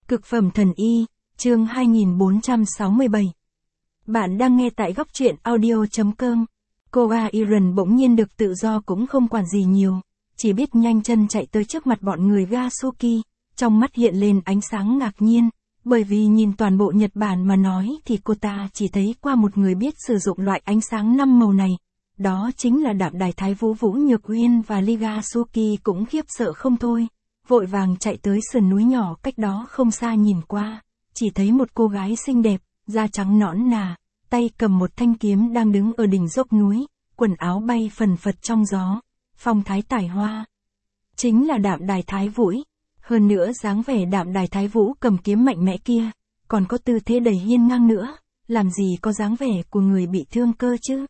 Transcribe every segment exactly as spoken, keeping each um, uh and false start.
Cực phẩm thần y, chương hai nghìn bốn trăm sáu mươi bảy. Bạn đang nghe tại góc truyện audio.com. Cô Iron bỗng nhiên được tự do cũng không quản gì nhiều, chỉ biết nhanh chân chạy tới trước mặt bọn người Gasuki, trong mắt hiện lên ánh sáng ngạc nhiên, bởi vì nhìn toàn bộ Nhật Bản mà nói thì cô ta chỉ thấy qua một người biết sử dụng loại ánh sáng năm màu này. Đó chính là Đạm Đài Thái Vũ Vũ Nhược Uyên, và Lee Gasuki cũng khiếp sợ không thôi, vội vàng chạy tới sườn núi nhỏ cách đó không xa nhìn qua, chỉ thấy một cô gái xinh đẹp, da trắng nõn nà, tay cầm một thanh kiếm đang đứng ở đỉnh dốc núi, quần áo bay phần phật trong gió, phong thái tài hoa. Chính là Đạm Đài Thái Vũ, hơn nữa dáng vẻ Đạm Đài Thái Vũ cầm kiếm mạnh mẽ kia, còn có tư thế đầy hiên ngang nữa, làm gì có dáng vẻ của người bị thương cơ chứ.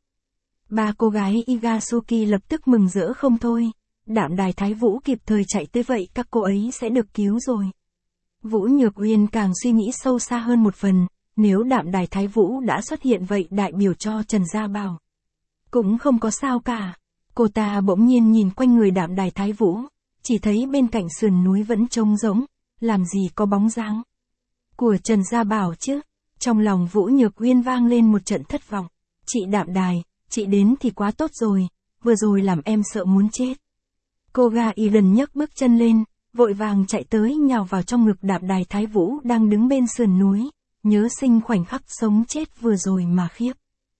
Ba cô gái Igasuki lập tức mừng rỡ không thôi, Đạm Đài Thái Vũ kịp thời chạy tới vậy các cô ấy sẽ được cứu rồi. Vũ Nhược Uyên càng suy nghĩ sâu xa hơn một phần, nếu Đạm Đài Thái Vũ đã xuất hiện vậy đại biểu cho Trần Gia Bảo cũng không có sao cả. Cô ta bỗng nhiên nhìn quanh người Đạm Đài Thái Vũ, chỉ thấy bên cạnh sườn núi vẫn trống rỗng, làm gì có bóng dáng của Trần Gia Bảo chứ. Trong lòng Vũ Nhược Uyên vang lên một trận thất vọng. Chị Đạm Đài, chị đến thì quá tốt rồi, vừa rồi làm em sợ muốn chết. Cô gà Iron nhấc bước chân lên, vội vàng chạy tới nhào vào trong ngực Đạm Đài Thái Vũ đang đứng bên sườn núi, nhớ sinh khoảnh khắc sống chết vừa rồi mà khiếp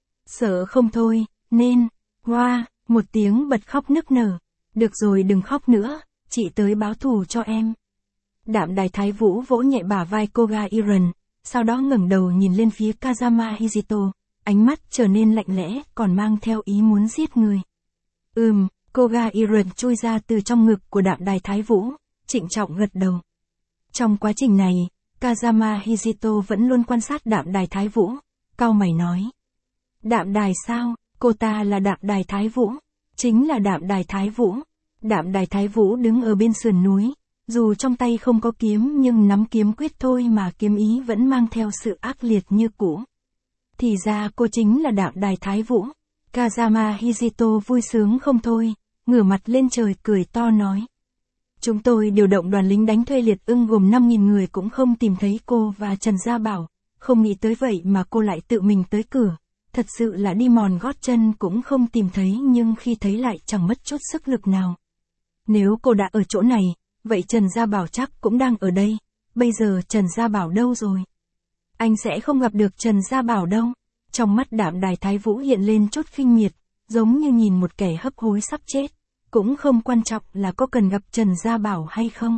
sợ không thôi, nên, hoa, một tiếng bật khóc nức nở. Được rồi, đừng khóc nữa, chị tới báo thù cho em. Đạm Đài Thái Vũ vỗ nhẹ bả vai cô gà Iron, sau đó ngẩng đầu nhìn lên phía Kazama Hijito, ánh mắt trở nên lạnh lẽ, còn mang theo ý muốn giết người. Ừm, cô gà Iron chui ra từ trong ngực của Đạm Đài Thái Vũ, trịnh trọng gật đầu. Trong quá trình này, Kazama Hijito vẫn luôn quan sát Đạm Đài Thái Vũ, cau mày nói. Đạm Đài sao, cô ta là Đạm Đài Thái Vũ, chính là Đạm Đài Thái Vũ. Đạm Đài Thái Vũ đứng ở bên sườn núi, dù trong tay không có kiếm nhưng nắm kiếm quyết thôi mà kiếm ý vẫn mang theo sự ác liệt như cũ. Thì ra cô chính là Đạm Đài Thái Vũ. Kazama Hijito vui sướng không thôi, ngửa mặt lên trời cười to nói. Chúng tôi điều động đoàn lính đánh thuê liệt ưng gồm năm nghìn người cũng không tìm thấy cô và Trần Gia Bảo, không nghĩ tới vậy mà cô lại tự mình tới cửa. Thật sự là đi mòn gót chân cũng không tìm thấy, nhưng khi thấy lại chẳng mất chút sức lực nào. Nếu cô đã ở chỗ này, vậy Trần Gia Bảo chắc cũng đang ở đây. Bây giờ Trần Gia Bảo đâu rồi? Anh sẽ không gặp được Trần Gia Bảo đâu. Trong mắt Đạm Đài Thái Vũ hiện lên chút khinh miệt, giống như nhìn một kẻ hấp hối sắp chết. Cũng không quan trọng là có cần gặp Trần Gia Bảo hay không.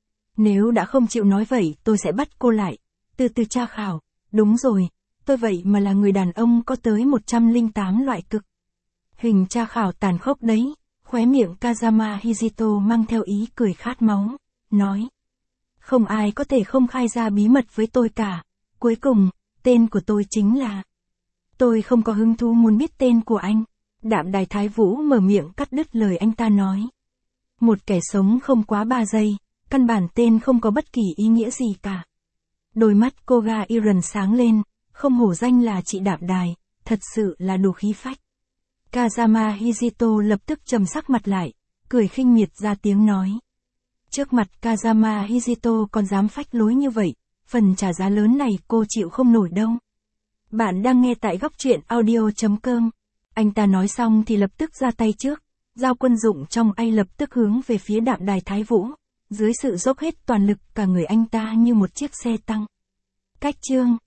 Nếu đã không chịu nói vậy tôi sẽ bắt cô lại, từ từ tra khảo. Đúng rồi, tôi vậy mà là người đàn ông có tới một trăm lẻ tám loại cực hình tra khảo tàn khốc đấy. Khóe miệng Kazama Hijito mang theo ý cười khát máu, nói. Không ai có thể không khai ra bí mật với tôi cả. Cuối cùng, tên của tôi chính là... Tôi không có hứng thú muốn biết tên của anh. Đạm Đài Thái Vũ mở miệng cắt đứt lời anh ta nói. Một kẻ sống không quá ba giây, căn bản tên không có bất kỳ ý nghĩa gì cả. Đôi mắt cô gà Iron sáng lên, không hổ danh là chị Đạm Đài, thật sự là đủ khí phách. Kazama Hijito lập tức trầm sắc mặt lại, cười khinh miệt ra tiếng nói. Trước mặt Kazama Hijito còn dám phách lối như vậy, phần trả giá lớn này cô chịu không nổi đâu. Bạn đang nghe tại góc truyện audio.com. Anh ta nói xong thì lập tức ra tay trước, dao quân dụng trong tay lập tức hướng về phía Đạm Đài Thái Vũ, dưới sự dốc hết toàn lực cả người anh ta như một chiếc xe tăng. Cách chương